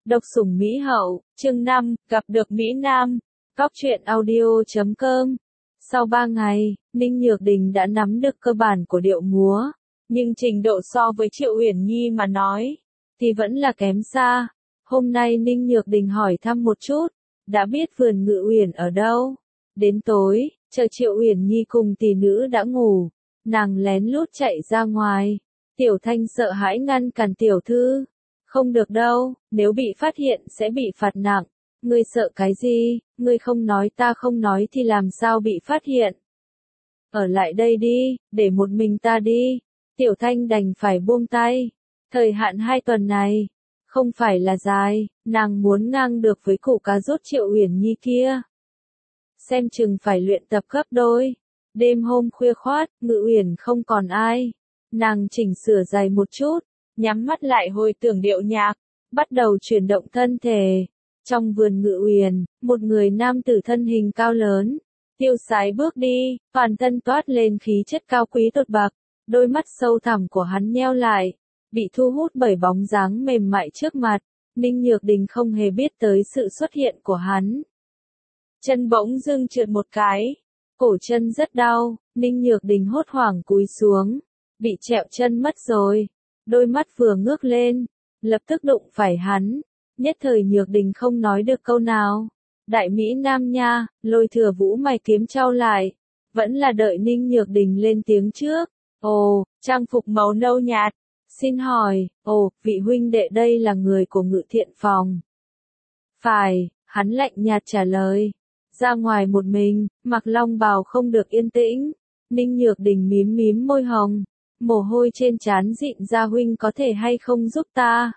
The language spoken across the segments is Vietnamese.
Độc sủng Mỹ hậu, chương 5, gặp được Mỹ Nam. Góc truyện audio.com. Sau 3 ngày, Ninh Nhược Đình đã nắm được cơ bản của điệu múa, nhưng trình độ so với Triệu Uyển Nhi mà nói, thì vẫn là kém xa. Hôm nay Ninh Nhược Đình hỏi thăm một chút, đã biết vườn Ngự Uyển ở đâu. Đến tối, chờ Triệu Uyển Nhi cùng tỷ nữ đã ngủ, nàng lén lút chạy ra ngoài. Tiểu Thanh sợ hãi ngăn cản tiểu thư. Không được đâu, nếu bị phát hiện sẽ bị phạt nặng. Ngươi sợ cái gì, ngươi không nói ta không nói thì làm sao bị phát hiện. Ở lại đây đi, để một mình ta đi. Tiểu Thanh đành phải buông tay. Thời hạn 2 tuần này, không phải là dài, nàng muốn ngang được với cụ cà rốt Triệu Uyển Nhi kia. Xem chừng phải luyện tập gấp đôi. Đêm hôm khuya khoát, Ngự Uyển không còn ai. Nàng chỉnh sửa giày một chút, nhắm mắt lại hồi tưởng điệu nhạc, bắt đầu chuyển động thân thể. Trong vườn Ngự Uyển, một người nam tử thân hình cao lớn, tiêu sái bước đi, toàn thân toát lên khí chất cao quý tột bậc, đôi mắt sâu thẳm của hắn nheo lại, bị thu hút bởi bóng dáng mềm mại trước mặt. Ninh Nhược Đình không hề biết tới sự xuất hiện của hắn. Chân bỗng dưng trượt một cái, cổ chân rất đau, Ninh Nhược Đình hốt hoảng cúi xuống, bị trẹo chân mất rồi. Đôi mắt vừa ngước lên, lập tức đụng phải hắn, nhất thời Nhược Đình không nói được câu nào. Đại Mỹ Nam nha, Lôi Thừa Vũ mày kiếm trao lại, vẫn là đợi Ninh Nhược Đình lên tiếng trước. Ồ, trang phục màu nâu nhạt, xin hỏi, ồ, vị huynh đệ đây là người của Ngự Thiện Phòng. Phải, hắn lạnh nhạt trả lời. Ra ngoài một mình, mặc long bào không được yên tĩnh. Ninh Nhược Đình mím mím môi hồng, mồ hôi trên trán dịn ra, huynh có thể hay không giúp ta?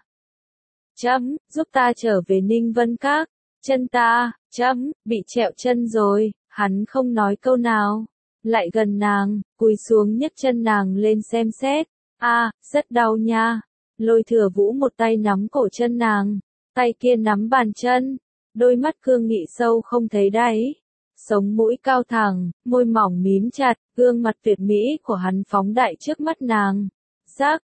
Giúp ta trở về Ninh Vân Các. Chân ta, bị trẹo chân rồi. Hắn không nói câu nào, lại gần nàng, cúi xuống nhấc chân nàng lên xem xét. Rất đau nha. Lôi Thừa Vũ một tay nắm cổ chân nàng, tay kia nắm bàn chân, đôi mắt cương nghị sâu không thấy đáy, sống mũi cao thẳng, môi mỏng mím chặt, gương mặt tuyệt mỹ của hắn phóng đại trước mắt nàng. Rắc,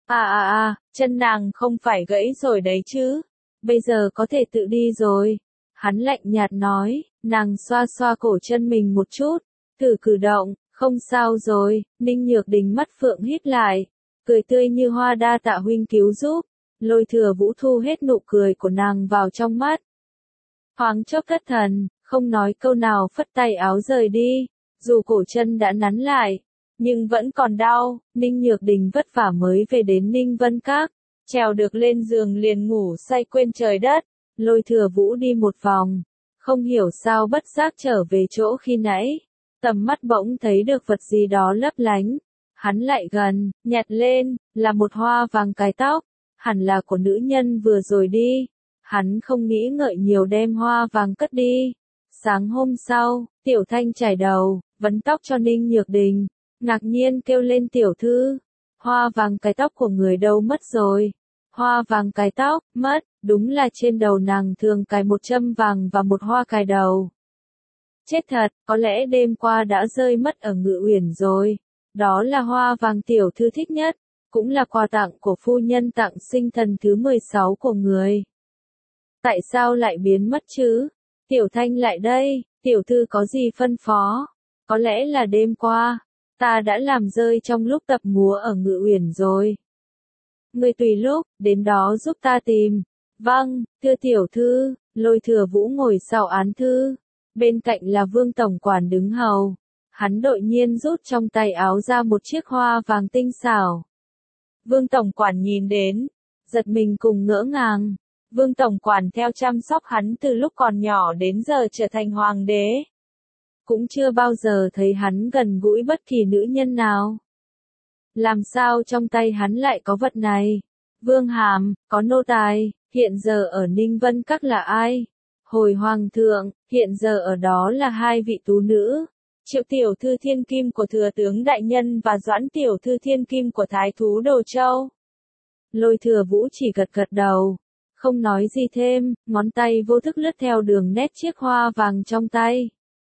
chân nàng không phải gãy rồi đấy chứ, bây giờ có thể tự đi rồi. Hắn lạnh nhạt nói, nàng xoa xoa cổ chân mình một chút, thử cử động, không sao rồi. Ninh Nhược Đình mắt phượng híp lại, cười tươi như hoa, đa tạ huynh cứu giúp. Lôi Thừa Vũ thu hết nụ cười của nàng vào trong mắt. Thoáng chốc thất thần, không nói câu nào phất tay áo rời đi. Dù cổ chân đã nắn lại, nhưng vẫn còn đau. Ninh Nhược Đình vất vả mới về đến Ninh Vân Các, trèo được lên giường liền ngủ say quên trời đất. Lôi Thừa Vũ đi một vòng, không hiểu sao bất giác trở về chỗ khi nãy. Tầm mắt bỗng thấy được vật gì đó lấp lánh. Hắn lại gần, nhặt lên, là một hoa vàng cài tóc, hẳn là của nữ nhân vừa rồi đi. Hắn không nghĩ ngợi nhiều đem hoa vàng cất đi. Sáng hôm sau, Tiểu Thanh chải đầu, vấn tóc cho Ninh Nhược Đình, ngạc nhiên kêu lên, tiểu thư, hoa vàng cài tóc của người đâu mất rồi? Hoa vàng cài tóc, mất, đúng là trên đầu nàng thường cài một châm vàng và một hoa cài đầu. Chết thật, có lẽ đêm qua đã rơi mất ở Ngự Uyển rồi. Đó là hoa vàng tiểu thư thích nhất, cũng là quà tặng của phu nhân tặng sinh thần thứ 16 của người. Tại sao lại biến mất chứ? Tiểu Thanh lại đây, tiểu thư có gì phân phó? Có lẽ là đêm qua, ta đã làm rơi trong lúc tập múa ở Ngự Uyển rồi. Người tùy lúc, đến đó giúp ta tìm. Vâng, thưa tiểu thư. Lôi Thừa Vũ ngồi sau án thư, bên cạnh là Vương tổng quản đứng hầu. Hắn đột nhiên rút trong tay áo ra một chiếc hoa vàng tinh xảo. Vương tổng quản nhìn đến, giật mình cùng ngỡ ngàng. Vương tổng quản theo chăm sóc hắn từ lúc còn nhỏ đến giờ trở thành hoàng đế, cũng chưa bao giờ thấy hắn gần gũi bất kỳ nữ nhân nào. Làm sao trong tay hắn lại có vật này? Vương hàm, có nô tài, hiện giờ ở Ninh Vân Các là ai? Hồi hoàng thượng, hiện giờ ở đó là 2 vị tú nữ, Triệu tiểu thư thiên kim của thừa tướng đại nhân và Doãn tiểu thư thiên kim của thái thú Đồ Châu. Lôi Thừa Vũ chỉ gật gật đầu, không nói gì thêm, ngón tay vô thức lướt theo đường nét chiếc hoa vàng trong tay.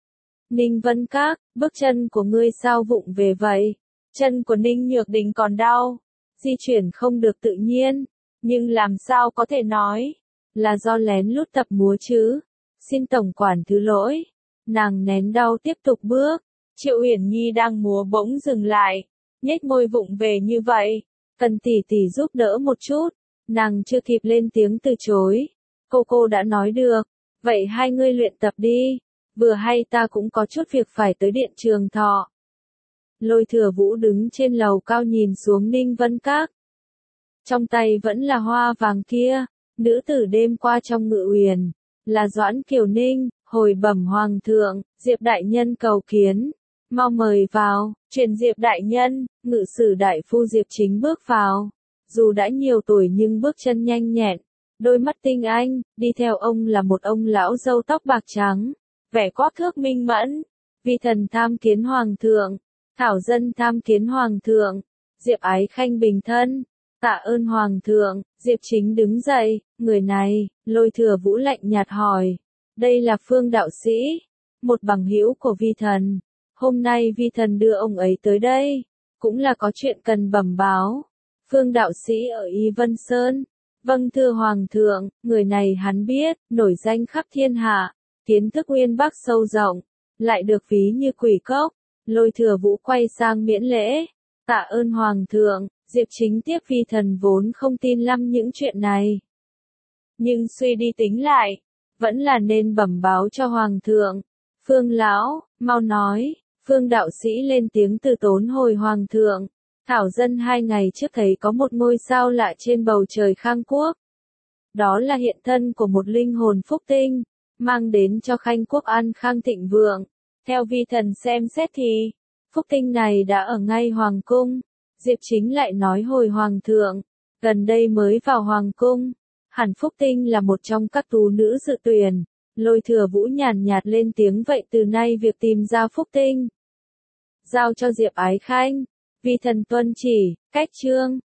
Ninh Vân Các, bước chân của ngươi sao vụng về vậy? Chân của Ninh Nhược Đình còn đau, di chuyển không được tự nhiên, nhưng làm sao có thể nói. là do lén lút tập múa chứ. Xin tổng quản thứ lỗi. Nàng nén đau tiếp tục bước. Triệu Uyển Nhi đang múa bỗng dừng lại, nhếch môi vụng về như vậy. Cần tỷ tỷ giúp đỡ một chút. Nàng chưa kịp lên tiếng từ chối. Cô đã nói được. Vậy hai ngươi luyện tập đi. Vừa hay ta cũng có chút việc phải tới Điện Trường Thọ. Lôi Thừa Vũ đứng trên lầu cao nhìn xuống Ninh Vân Các. Trong tay vẫn là hoa vàng kia. Nữ tử đêm qua trong Ngự Uyển là Doãn Kiều Ninh. Hồi bẩm hoàng thượng, Diệp đại nhân cầu kiến. Mau mời vào. Truyền Diệp đại nhân. Ngự sử đại phu Diệp Chính bước vào. Dù đã nhiều tuổi nhưng bước chân nhanh nhẹn, đôi mắt tinh anh, đi theo ông là một ông lão râu tóc bạc trắng, vẻ quát thước minh mẫn. Vi thần tham kiến hoàng thượng. Thảo dân tham kiến hoàng thượng. Diệp Ái Khanh bình thân. Tạ ơn hoàng thượng. Diệp Chính đứng dậy. Người này, Lôi Thừa Vũ lạnh nhạt hỏi. Đây là Phương đạo sĩ, một bằng hữu của vi thần. Hôm nay vi thần đưa ông ấy tới đây, cũng là có chuyện cần bẩm báo. Phương đạo sĩ ở Y Vân Sơn. Vâng thưa hoàng thượng, người này hắn biết, nổi danh khắp thiên hạ, kiến thức uyên bác sâu rộng, lại được ví như quỷ cốc. Lôi Thừa Vũ quay sang miễn lễ. Tạ ơn hoàng thượng. Diệp Chính tiếp vi thần vốn không tin lắm những chuyện này. Nhưng suy đi tính lại, vẫn là nên bẩm báo cho hoàng thượng. Phương lão, mau nói. Phương đạo sĩ lên tiếng từ tốn hồi hoàng thượng. Thảo dân 2 ngày trước thấy có một ngôi sao lạ trên bầu trời Khang Quốc. Đó là hiện thân của một linh hồn phúc tinh, mang đến cho Khanh Quốc an khang thịnh vượng. Theo vi thần xem xét thì, phúc tinh này đã ở ngay hoàng cung. Diệp Chính lại nói hồi hoàng thượng, gần đây mới vào hoàng cung. Hẳn phúc tinh là một trong các tú nữ dự tuyển. Lôi Thừa Vũ nhàn nhạt lên tiếng vậy từ nay việc tìm ra phúc tinh giao cho Diệp Ái Khanh. Vi thần tuân chỉ. Cách chương